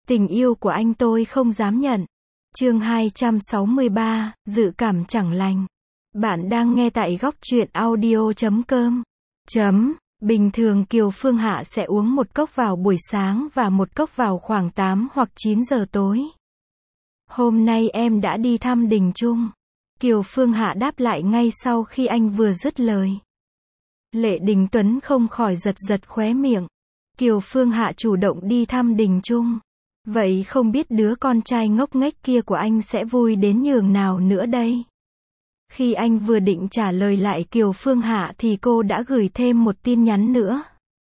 Tình yêu của anh tôi không dám nhận. Chương 263, dự cảm chẳng lành. Bạn đang nghe tại góc truyện audio.com. Bình thường Kiều Phương Hạ sẽ uống một cốc vào buổi sáng và một cốc vào khoảng 8 hoặc 9 giờ tối. Hôm nay em đã đi thăm Đình Trung. Kiều Phương Hạ đáp lại ngay sau khi anh vừa dứt lời. Lệ Đình Tuấn không khỏi giật giật khóe miệng. Kiều Phương Hạ chủ động đi thăm Đình Trung. Vậy không biết đứa con trai ngốc nghếch kia của anh sẽ vui đến nhường nào nữa đây? Khi anh vừa định trả lời lại Kiều Phương Hạ thì cô đã gửi thêm một tin nhắn nữa.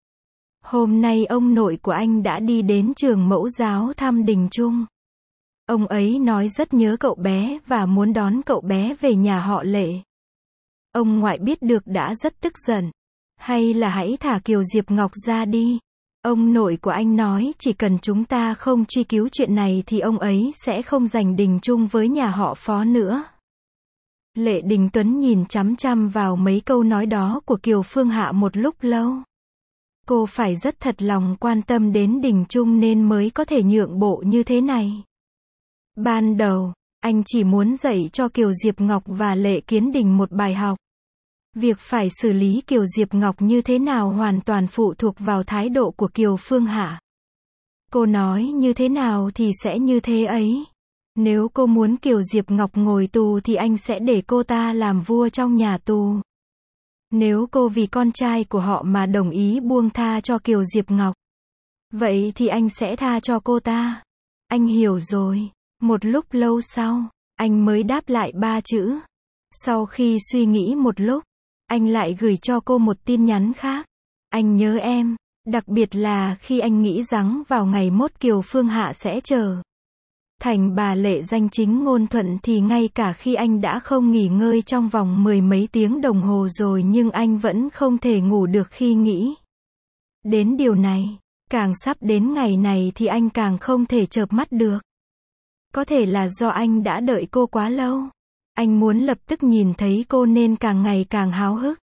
Hôm nay ông nội của anh đã đi đến trường mẫu giáo thăm Đình Trung. Ông ấy nói rất nhớ cậu bé và muốn đón cậu bé về nhà họ Lệ. Ông ngoại biết được đã rất tức giận. Hay là hãy thả Kiều Diệp Ngọc ra đi. Ông nội của anh nói chỉ cần chúng ta không truy cứu chuyện này thì ông ấy sẽ không giành Đình Trung với nhà họ Phó nữa. Lệ Đình Tuấn nhìn chằm chằm vào mấy câu nói đó của Kiều Phương Hạ một lúc lâu. Cô phải rất thật lòng quan tâm đến Đình Trung nên mới có thể nhượng bộ như thế này. Ban đầu, anh chỉ muốn dạy cho Kiều Diệp Ngọc và Lệ Kiến Đình một bài học. Việc phải xử lý Kiều Diệp Ngọc như thế nào hoàn toàn phụ thuộc vào thái độ của Kiều Phương Hạ. Cô nói như thế nào thì sẽ như thế ấy. Nếu cô muốn Kiều Diệp Ngọc ngồi tù thì anh sẽ để cô ta làm vua trong nhà tù. Nếu cô vì con trai của họ mà đồng ý buông tha cho Kiều Diệp Ngọc, vậy thì anh sẽ tha cho cô ta. Anh hiểu rồi. Một lúc lâu sau, anh mới đáp lại 3 chữ. Sau khi suy nghĩ một lúc, anh lại gửi cho cô một tin nhắn khác. Anh nhớ em, đặc biệt là khi anh nghĩ rằng vào ngày mốt Kiều Phương Hạ sẽ trở thành bà Lệ danh chính ngôn thuận thì ngay cả khi anh đã không nghỉ ngơi trong vòng 10 mấy tiếng đồng hồ rồi nhưng anh vẫn không thể ngủ được khi nghĩ đến điều này. Càng sắp đến ngày này thì anh càng không thể chợp mắt được. Có thể là do anh đã đợi cô quá lâu. Anh muốn lập tức nhìn thấy cô nên càng ngày càng háo hức.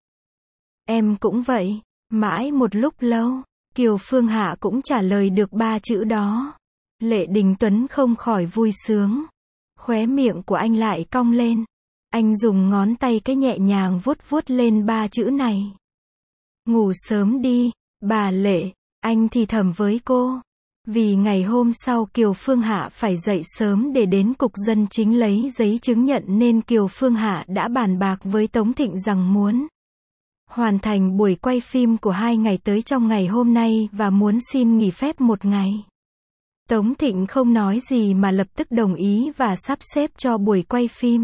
Em cũng vậy. Mãi một lúc lâu, Kiều Phương Hạ cũng trả lời được 3 chữ đó. Lệ Đình Tuấn không khỏi vui sướng. Khóe miệng của anh lại cong lên. Anh dùng ngón tay cái nhẹ nhàng vuốt vuốt lên 3 chữ này. Ngủ sớm đi, bà Lệ, anh thì thầm với cô. Vì ngày hôm sau Kiều Phương Hạ phải dậy sớm để đến cục dân chính lấy giấy chứng nhận nên Kiều Phương Hạ đã bàn bạc với Tống Thịnh rằng muốn hoàn thành buổi quay phim của 2 ngày tới trong ngày hôm nay và muốn xin nghỉ phép 1 ngày. Tống Thịnh không nói gì mà lập tức đồng ý và sắp xếp cho buổi quay phim.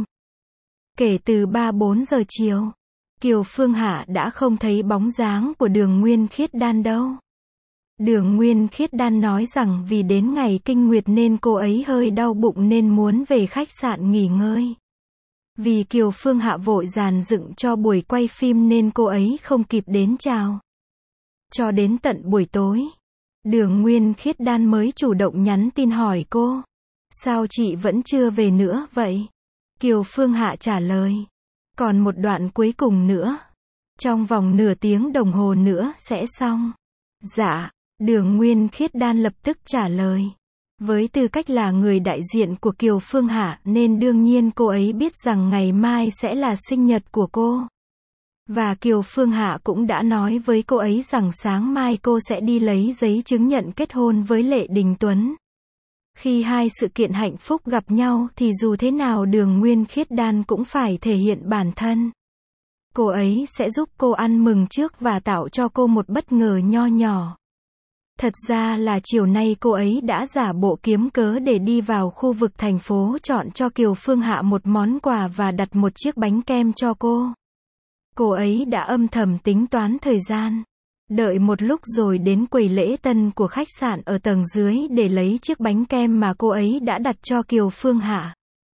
Kể từ 3-4 giờ chiều, Kiều Phương Hạ đã không thấy bóng dáng của Đường Nguyên Khiết Đan đâu. Đường Nguyên Khiết Đan nói rằng vì đến ngày kinh nguyệt nên cô ấy hơi đau bụng nên muốn về khách sạn nghỉ ngơi. Vì Kiều Phương Hạ vội dàn dựng cho buổi quay phim nên cô ấy không kịp đến chào. Cho đến tận buổi tối, Đường Nguyên Khiết Đan mới chủ động nhắn tin hỏi cô. Sao chị vẫn chưa về nữa vậy? Kiều Phương Hạ trả lời. Còn một đoạn cuối cùng nữa. Trong vòng nửa tiếng đồng hồ nữa sẽ xong. Dạ. Đường Nguyên Khiết Đan lập tức trả lời. Với tư cách là người đại diện của Kiều Phương Hạ nên đương nhiên cô ấy biết rằng ngày mai sẽ là sinh nhật của cô. Và Kiều Phương Hạ cũng đã nói với cô ấy rằng sáng mai cô sẽ đi lấy giấy chứng nhận kết hôn với Lệ Đình Tuấn. Khi hai sự kiện hạnh phúc gặp nhau thì dù thế nào Đường Nguyên Khiết Đan cũng phải thể hiện bản thân. Cô ấy sẽ giúp cô ăn mừng trước và tạo cho cô một bất ngờ nho nhỏ. Thật ra là chiều nay cô ấy đã giả bộ kiếm cớ để đi vào khu vực thành phố chọn cho Kiều Phương Hạ một món quà và đặt một chiếc bánh kem cho cô. Cô ấy đã âm thầm tính toán thời gian. Đợi một lúc rồi đến quầy lễ tân của khách sạn ở tầng dưới để lấy chiếc bánh kem mà cô ấy đã đặt cho Kiều Phương Hạ.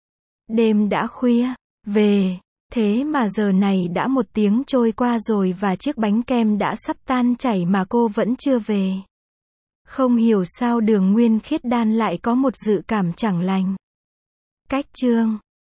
Đêm đã khuya, về. Thế mà giờ này đã 1 tiếng trôi qua rồi và chiếc bánh kem đã sắp tan chảy mà cô vẫn chưa về. Không hiểu sao Đường Nguyên Khiết Đan lại có một dự cảm chẳng lành. Cách chương